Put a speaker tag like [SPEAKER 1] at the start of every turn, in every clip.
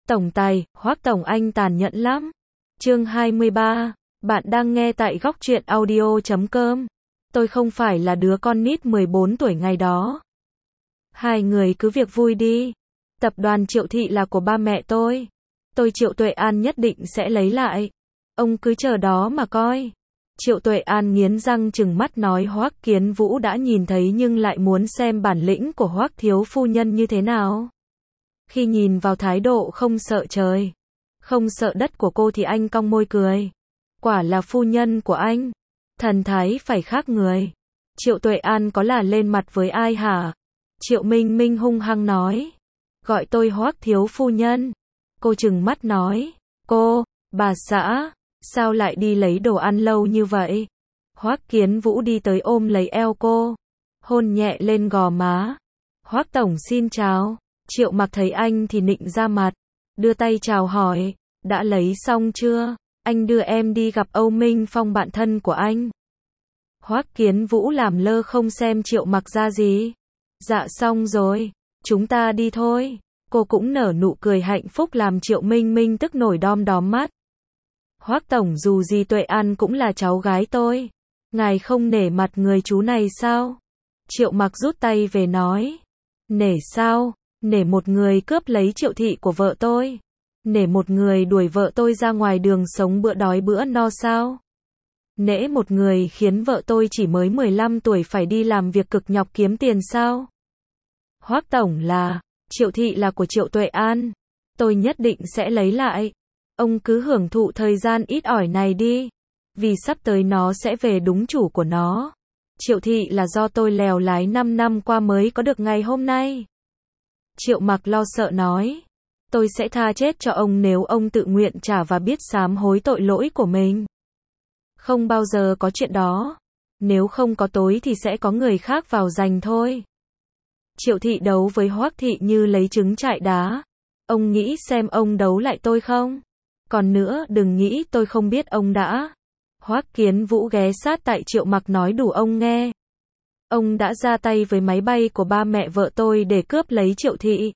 [SPEAKER 1] Tổng tài, Hoắc tổng anh tàn nhẫn lắm. Chương 23, bạn đang nghe tại góc truyện audio.com. Tôi không phải là đứa con nít 14 tuổi ngày đó. Hai người cứ việc vui đi. Tập đoàn Triệu Thị là của ba mẹ tôi. Triệu Tuệ An nhất định sẽ lấy lại. Ông cứ chờ đó mà coi. Triệu Tuệ An nghiến răng trừng mắt nói Hoắc Kiến Vũ đã nhìn thấy nhưng lại muốn xem bản lĩnh của Hoắc thiếu phu nhân như thế nào. Khi nhìn vào thái độ không sợ trời, không sợ đất của cô thì anh cong môi cười. Quả là phu nhân của anh. Thần thái phải khác người. Triệu Tuệ An có là lên mặt với ai hả? Triệu Minh Minh hung hăng nói. Gọi tôi Hoắc thiếu phu nhân. Cô trừng mắt nói. Cô, bà xã, sao lại đi lấy đồ ăn lâu như vậy? Hoắc Kiến Vũ đi tới ôm lấy eo cô, hôn nhẹ lên gò má. Hoắc tổng xin chào. Triệu Mặc thấy anh thì nịnh ra mặt, đưa tay chào hỏi. Đã lấy xong chưa? Anh đưa em đi gặp Âu Minh Phong bạn thân của anh. Hoắc Kiến Vũ làm lơ không xem Triệu Mặc ra gì. Dạ xong rồi, chúng ta đi thôi. Cô cũng nở nụ cười hạnh phúc làm Triệu Minh Minh tức nổi đom đóm mắt. Hoắc tổng dù gì Tuệ An cũng là cháu gái tôi. Ngài không nể mặt người chú này sao? Triệu Mặc rút tay về nói. Nể sao? Nể một người cướp lấy Triệu Thị của vợ tôi. Nể một người đuổi vợ tôi ra ngoài đường sống bữa đói bữa no sao? Nể một người khiến vợ tôi chỉ mới 15 tuổi phải đi làm việc cực nhọc kiếm tiền sao? Hoắc tổng là, Triệu Thị là của Triệu Tuệ An. Tôi nhất định sẽ lấy lại. Ông cứ hưởng thụ thời gian ít ỏi này đi. Vì sắp tới nó sẽ về đúng chủ của nó. Triệu Thị là do tôi lèo lái 5 năm qua mới có được ngày hôm nay. Triệu Mặc lo sợ nói. Tôi sẽ tha chết cho ông nếu ông tự nguyện trả và biết sám hối tội lỗi của mình. Không bao giờ có chuyện đó. Nếu không có tối thì sẽ có người khác vào giành thôi. Triệu Thị đấu với Hoắc Thị như lấy trứng trại đá. Ông nghĩ xem ông đấu lại tôi không? Còn nữa đừng nghĩ tôi không biết ông đã. Hoắc Kiến Vũ ghé sát tại Triệu Mặc nói đủ ông nghe. Ông đã ra tay với máy bay của ba mẹ vợ tôi để cướp lấy Triệu Thị.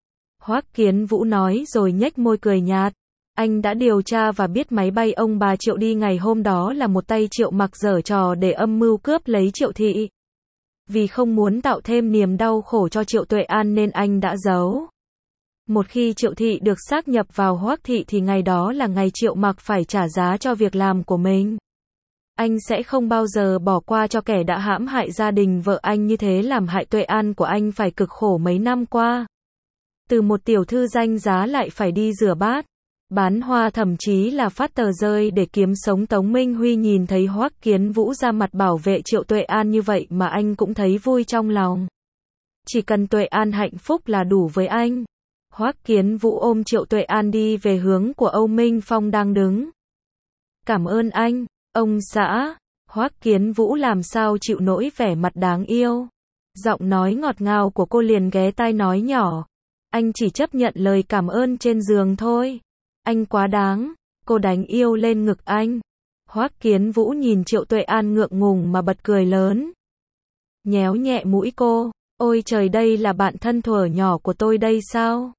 [SPEAKER 1] Hoắc Kiến Vũ nói rồi nhếch môi cười nhạt. Anh đã điều tra và biết máy bay ông bà Triệu đi ngày hôm đó là một tay Triệu Mặc giở trò để âm mưu cướp lấy Triệu Thị. Vì không muốn tạo thêm niềm đau khổ cho Triệu Tuệ An nên anh đã giấu. Một khi Triệu Thị được sáp nhập vào Hoắc Thị thì ngày đó là ngày Triệu Mặc phải trả giá cho việc làm của mình. Anh sẽ không bao giờ bỏ qua cho kẻ đã hãm hại gia đình vợ anh như thế, làm hại Tuệ An của anh phải cực khổ mấy năm qua. Từ một tiểu thư danh giá lại phải đi rửa bát, bán hoa, thậm chí là phát tờ rơi để kiếm sống. Tống Minh Huy nhìn thấy Hoắc Kiến Vũ ra mặt bảo vệ Triệu Tuệ An như vậy mà anh cũng thấy vui trong lòng. Chỉ cần Tuệ An hạnh phúc là đủ với anh. Hoắc Kiến Vũ ôm Triệu Tuệ An đi về hướng của Âu Minh Phong đang đứng. Cảm ơn anh, ông xã. Hoắc Kiến Vũ làm sao chịu nổi vẻ mặt đáng yêu. Giọng nói ngọt ngào của cô liền ghé tai nói nhỏ. Anh chỉ chấp nhận lời cảm ơn trên giường thôi. Anh quá đáng. Cô đánh yêu lên ngực anh. Hoắc Kiến Vũ nhìn Triệu Tuệ An ngượng ngùng mà bật cười lớn. Nhéo nhẹ mũi cô. Ôi trời, đây là bạn thân thuở nhỏ của tôi đây sao?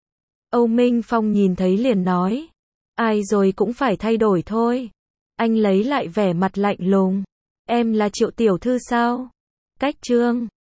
[SPEAKER 1] Âu Minh Phong nhìn thấy liền nói. Ai rồi cũng phải thay đổi thôi. Anh lấy lại vẻ mặt lạnh lùng. Em là Triệu tiểu thư sao? Cách trương.